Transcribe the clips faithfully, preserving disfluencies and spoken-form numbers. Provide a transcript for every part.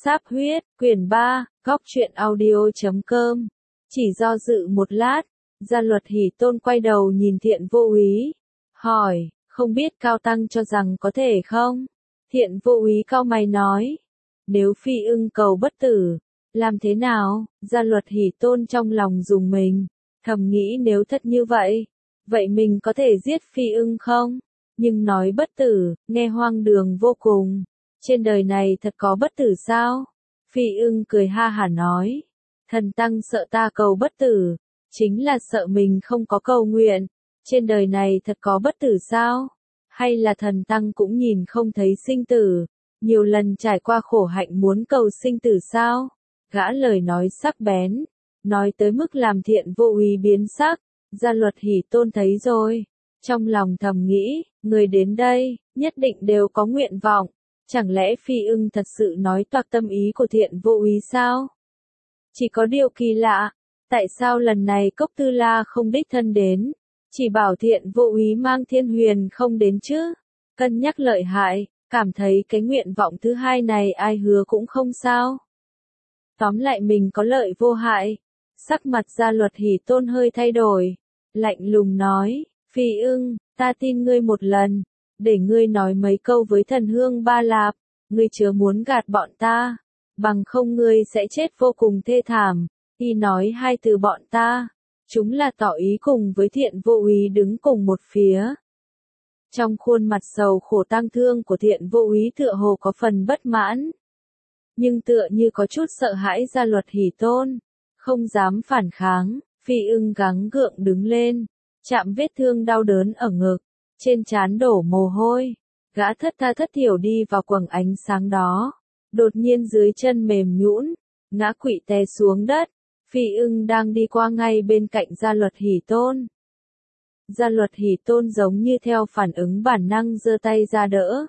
Sáp huyết, quyển ba, góc truyện audio chấm com. Chỉ do dự một lát, Gia Luật Hỷ Tôn quay đầu nhìn Thiện Vô Úy, hỏi, không biết Cao Tăng cho rằng có thể không? Thiện Vô Úy cau mày nói, nếu Phi Ưng cầu bất tử, làm thế nào? Gia Luật Hỷ Tôn trong lòng rùng mình, thầm nghĩ nếu thật như vậy, vậy mình có thể giết Phi Ưng không? Nhưng nói bất tử, nghe hoang đường vô cùng. Trên đời này thật có bất tử sao? Phi Ưng cười ha hả nói, thần tăng sợ ta cầu bất tử, chính là sợ mình không có cầu nguyện. Trên đời này thật có bất tử sao? Hay là thần tăng cũng nhìn không thấy sinh tử, nhiều lần trải qua khổ hạnh muốn cầu sinh tử sao? Gã lời nói sắc bén, nói tới mức làm Thiện Vô Úy biến sắc. Gia Luật Hỷ Tôn thấy rồi, trong lòng thầm nghĩ, người đến đây, nhất định đều có nguyện vọng. Chẳng lẽ Phi Ưng thật sự nói toạc tâm ý của Thiện Vô Úy sao? Chỉ có điều kỳ lạ, tại sao lần này Cốc Tư La không đích thân đến, chỉ bảo Thiện Vô Úy mang Thiên Huyền không đến chứ? Cân nhắc lợi hại, cảm thấy cái nguyện vọng thứ hai này ai hứa cũng không sao. Tóm lại mình có lợi vô hại. Sắc mặt Gia Luật Hỷ Tôn hơi thay đổi, lạnh lùng nói, Phi Ưng, ta tin ngươi một lần, để ngươi nói mấy câu với Thần Hương Ba Lạp, ngươi chớ muốn gạt bọn ta, bằng không ngươi sẽ chết vô cùng thê thảm. Y nói hai từ bọn ta, chúng là tỏ ý cùng với Thiện Vô Úy đứng cùng một phía. Trong khuôn mặt sầu khổ tang thương của Thiện Vô Úy tựa hồ có phần bất mãn, nhưng tựa như có chút sợ hãi Gia Luật Hỷ Tôn, không dám phản kháng. Phi Ưng gắng gượng đứng lên, chạm vết thương đau đớn ở ngực, trên trán đổ mồ hôi, gã thất tha thất thiểu đi vào quầng ánh sáng đó, đột nhiên dưới chân mềm nhũn, ngã quỵ té xuống đất. Phi Ưng đang đi qua ngay bên cạnh Gia Luật Hỷ Tôn. Gia Luật Hỷ Tôn giống như theo phản ứng bản năng giơ tay ra đỡ.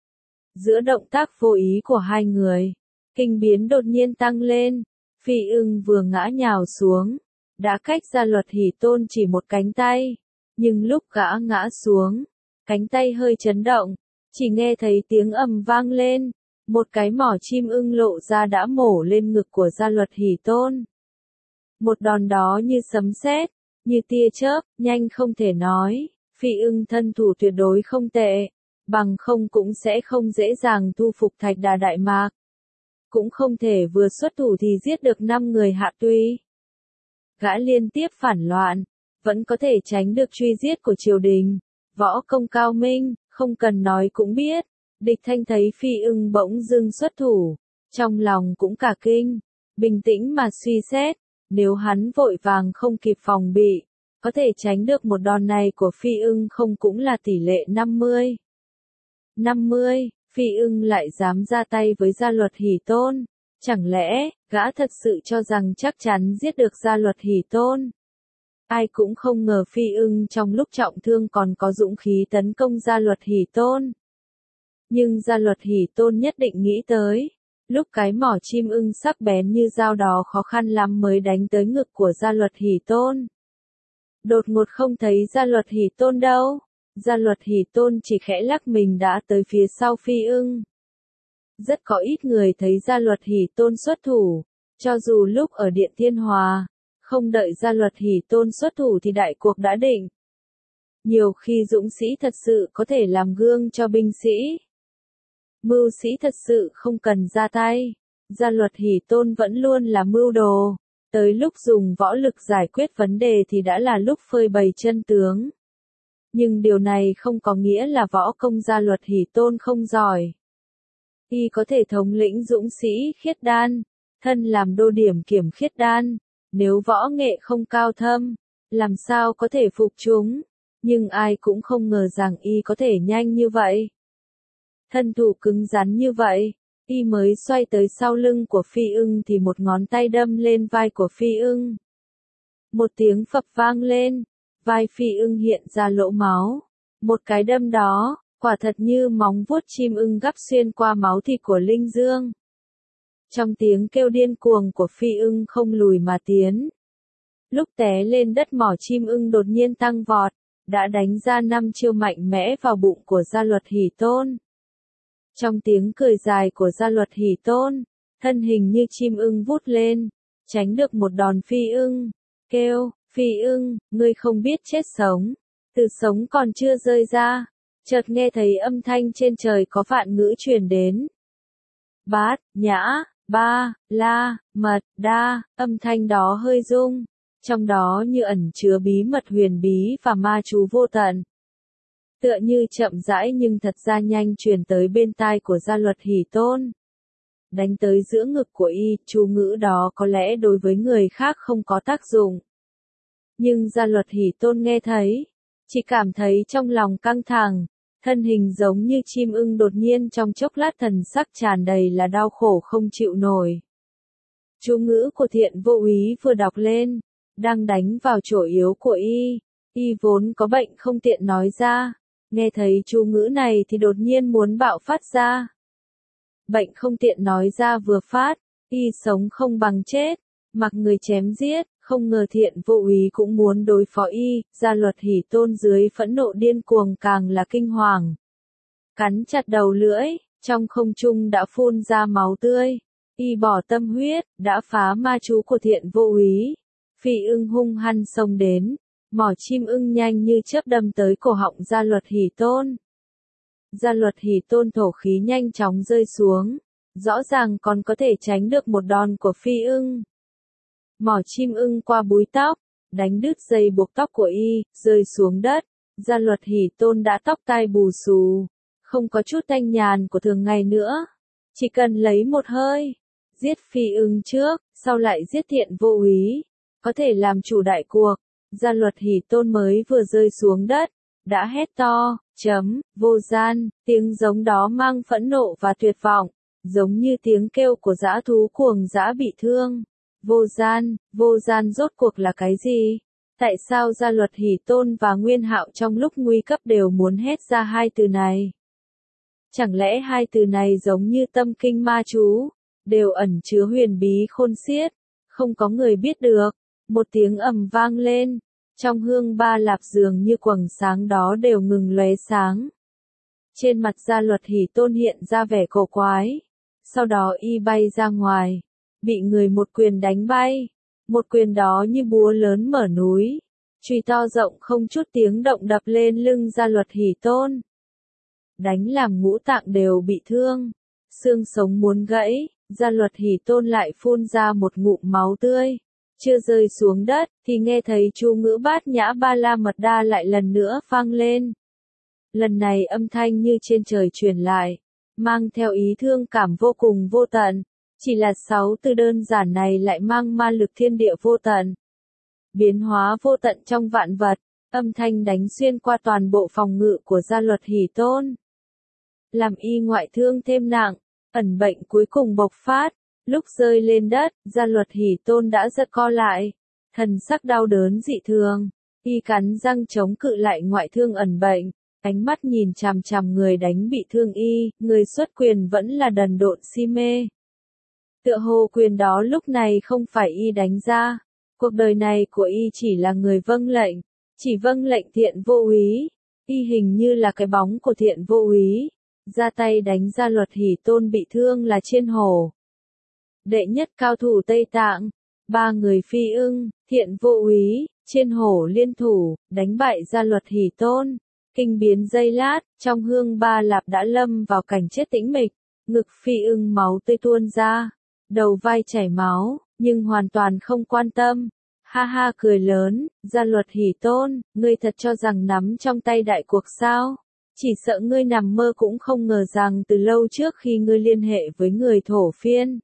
Giữa động tác vô ý của hai người, kinh biến đột nhiên tăng lên, Phi Ưng vừa ngã nhào xuống, đã cách Gia Luật Hỷ Tôn chỉ một cánh tay, nhưng lúc gã ngã xuống, cánh tay hơi chấn động, chỉ nghe thấy tiếng ầm vang lên, một cái mỏ chim ưng lộ ra đã mổ lên ngực của Gia Luật Hỷ Tôn. Một đòn đó như sấm sét, như tia chớp, nhanh không thể nói. Phi Ưng thân thủ tuyệt đối không tệ, bằng không cũng sẽ không dễ dàng thu phục Thạch Đà Đại Mạc. Cũng không thể vừa xuất thủ thì giết được năm người Hạ Tuy. Gã liên tiếp phản loạn, vẫn có thể tránh được truy giết của triều đình. Võ công cao minh, không cần nói cũng biết. Địch Thanh thấy Phi Ưng bỗng dưng xuất thủ, trong lòng cũng cả kinh, bình tĩnh mà suy xét, nếu hắn vội vàng không kịp phòng bị, có thể tránh được một đòn này của Phi Ưng không cũng là tỷ lệ năm mươi. năm mươi, Phi Ưng lại dám ra tay với Gia Luật Hỷ Tôn, chẳng lẽ, gã thật sự cho rằng chắc chắn giết được Gia Luật Hỷ Tôn? Ai cũng không ngờ Phi Ưng trong lúc trọng thương còn có dũng khí tấn công Gia Luật Hỷ Tôn. Nhưng Gia Luật Hỷ Tôn nhất định nghĩ tới, lúc cái mỏ chim ưng sắc bén như dao đó khó khăn lắm mới đánh tới ngực của Gia Luật Hỷ Tôn. Đột ngột không thấy Gia Luật Hỷ Tôn đâu, Gia Luật Hỷ Tôn chỉ khẽ lắc mình đã tới phía sau Phi Ưng. Rất có ít người thấy Gia Luật Hỷ Tôn xuất thủ, cho dù lúc ở Điện Thiên Hòa, không đợi Gia Luật Hỷ Tôn xuất thủ thì đại cuộc đã định. Nhiều khi dũng sĩ thật sự có thể làm gương cho binh sĩ. Mưu sĩ thật sự không cần ra tay. Gia Luật Hỷ Tôn vẫn luôn là mưu đồ. Tới lúc dùng võ lực giải quyết vấn đề thì đã là lúc phơi bày chân tướng. Nhưng điều này không có nghĩa là võ công Gia Luật Hỷ Tôn không giỏi. Y có thể thống lĩnh dũng sĩ khiết đan, thân làm đô điểm kiểm khiết đan. Nếu võ nghệ không cao thâm, làm sao có thể phục chúng. Nhưng ai cũng không ngờ rằng Y có thể nhanh như vậy. Thân thủ cứng rắn như vậy, Y mới xoay tới sau lưng của Phi Ưng thì một ngón tay đâm lên vai của Phi Ưng. Một tiếng phập vang lên, vai Phi Ưng hiện ra lỗ máu. Một cái đâm đó, quả thật như móng vuốt chim ưng gắp xuyên qua máu thịt của Linh Dương. Trong tiếng kêu điên cuồng của Phi Ưng không lùi mà tiến. Lúc té lên đất mỏ chim ưng đột nhiên tăng vọt, đã đánh ra năm chiêu mạnh mẽ vào bụng của Gia Luật Hỷ Tôn. Trong tiếng cười dài của Gia Luật Hỷ Tôn, thân hình như chim ưng vút lên, tránh được một đòn phi ưng, kêu, phi ưng, ngươi không biết chết sống, từ sống còn chưa rơi ra, chợt nghe thấy âm thanh trên trời có vạn ngữ truyền đến. Bát, nhã, ba, la, mật, đa, âm thanh đó hơi rung, trong đó như ẩn chứa bí mật huyền bí và ma chú vô tận. Tựa như chậm rãi nhưng thật ra nhanh truyền tới bên tai của Gia Luật Hỷ Tôn. Đánh tới giữa ngực của y, chú ngữ đó có lẽ đối với người khác không có tác dụng. Nhưng Gia Luật Hỷ Tôn nghe thấy, chỉ cảm thấy trong lòng căng thẳng, thân hình giống như chim ưng đột nhiên trong chốc lát thần sắc tràn đầy là đau khổ không chịu nổi. Chú ngữ của Thiện Vô Úy vừa đọc lên, đang đánh vào chỗ yếu của y, y vốn có bệnh không tiện nói ra, nghe thấy chú ngữ này thì đột nhiên muốn bạo phát ra. Bệnh không tiện nói ra vừa phát, y sống không bằng chết, mặc người chém giết, không ngờ Thiện Vô Úy cũng muốn đối phó y, Gia Luật Hỷ Tôn dưới phẫn nộ điên cuồng càng là kinh hoàng. Cắn chặt đầu lưỡi, trong không trung đã phun ra máu tươi, y bỏ tâm huyết, đã phá ma chú của Thiện Vô Úy. Phi ưng hung hăng xông đến, mỏ chim ưng nhanh như chớp đâm tới cổ họng Gia Luật Hỷ Tôn. Gia Luật Hỷ Tôn thổ khí nhanh chóng rơi xuống, rõ ràng còn có thể tránh được một đòn của phi ưng. Mỏ chim ưng qua búi tóc, đánh đứt dây buộc tóc của y, rơi xuống đất. Gia Luật Hỷ Tôn đã tóc tai bù xù, không có chút thanh nhàn của thường ngày nữa. Chỉ cần lấy một hơi, giết phi ưng trước, sau lại giết Thiện Vô Úy, có thể làm chủ đại cuộc. Gia Luật Hỷ Tôn mới vừa rơi xuống đất, đã hét to, chấm, vô gian, tiếng giống đó mang phẫn nộ và tuyệt vọng, giống như tiếng kêu của dã thú cuồng dã bị thương. Vô gian, vô gian rốt cuộc là cái gì? Tại sao Gia Luật Hỷ Tôn và Nguyên Hạo trong lúc nguy cấp đều muốn hét ra hai từ này? Chẳng lẽ hai từ này giống như tâm kinh ma chú, đều ẩn chứa huyền bí khôn xiết, không có người biết được. Một tiếng ầm vang lên, trong hương ba lạp dường như quầng sáng đó đều ngừng lóe sáng. Trên mặt Gia Luật Hỷ Tôn hiện ra vẻ cổ quái, sau đó y bay ra ngoài, bị người một quyền đánh bay, một quyền đó như búa lớn mở núi, chùy to rộng không chút tiếng động đập lên lưng Gia Luật Hỷ Tôn. Đánh làm ngũ tạng đều bị thương, xương sống muốn gãy, Gia Luật Hỷ Tôn lại phun ra một ngụm máu tươi. Chưa rơi xuống đất, thì nghe thấy chú ngữ bát nhã ba la mật đa lại lần nữa vang lên. Lần này âm thanh như trên trời truyền lại, mang theo ý thương cảm vô cùng vô tận. Chỉ là sáu từ đơn giản này lại mang ma lực thiên địa vô tận. Biến hóa vô tận trong vạn vật, âm thanh đánh xuyên qua toàn bộ phòng ngự của Gia Luật Hỷ Tôn. Làm y ngoại thương thêm nặng, ẩn bệnh cuối cùng bộc phát. Lúc rơi lên đất, Gia Luật Hỷ Tôn đã giật co lại, thần sắc đau đớn dị thường, y cắn răng chống cự lại ngoại thương ẩn bệnh, ánh mắt nhìn chằm chằm người đánh bị thương y, người xuất quyền vẫn là đần độn si mê. Tựa hồ quyền đó lúc này không phải y đánh ra, cuộc đời này của y chỉ là người vâng lệnh, chỉ vâng lệnh Thiện Vô Úy, y hình như là cái bóng của Thiện Vô Úy, ra tay đánh Gia Luật Hỷ Tôn bị thương là Chiên Hổ. Đệ nhất cao thủ Tây Tạng, ba người phi ưng, Thiện Vô Úy, Chiên Hổ liên thủ, đánh bại Gia Luật Hỷ Tôn. Kinh biến giây lát, trong hương ba lạp đã lâm vào cảnh chết tĩnh mịch, ngực phi ưng máu tươi tuôn ra, đầu vai chảy máu, nhưng hoàn toàn không quan tâm. Ha ha cười lớn, Gia Luật Hỷ Tôn, ngươi thật cho rằng nắm trong tay đại cuộc sao? Chỉ sợ ngươi nằm mơ cũng không ngờ rằng từ lâu trước khi ngươi liên hệ với người thổ phiên.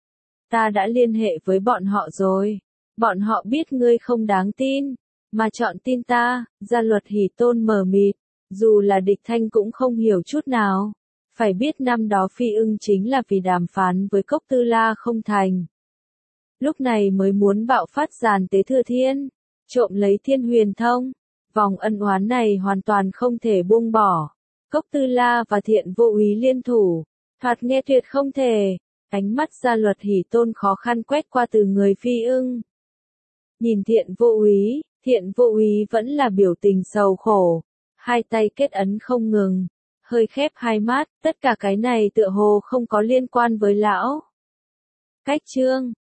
Ta đã liên hệ với bọn họ rồi. Bọn họ biết ngươi không đáng tin, mà chọn tin ta. Gia Luật Hỷ Tôn mờ mịt, dù là địch thanh cũng không hiểu chút nào. Phải biết năm đó phi ưng chính là vì đàm phán với Cốc Tư La không thành. Lúc này mới muốn bạo phát giàn tế thừa thiên, trộm lấy thiên huyền thông. Vòng ân oán này hoàn toàn không thể buông bỏ. Cốc Tư La và Thiện Vô Úy liên thủ, thoạt nghe tuyệt không thể. Ánh mắt Gia Luật Hỷ Tôn khó khăn quét qua từ người phi ưng. Nhìn Thiện Vô Úy, Thiện Vô Úy vẫn là biểu tình sầu khổ, hai tay kết ấn không ngừng, hơi khép hai mắt, tất cả cái này tựa hồ không có liên quan với lão. Khách trương.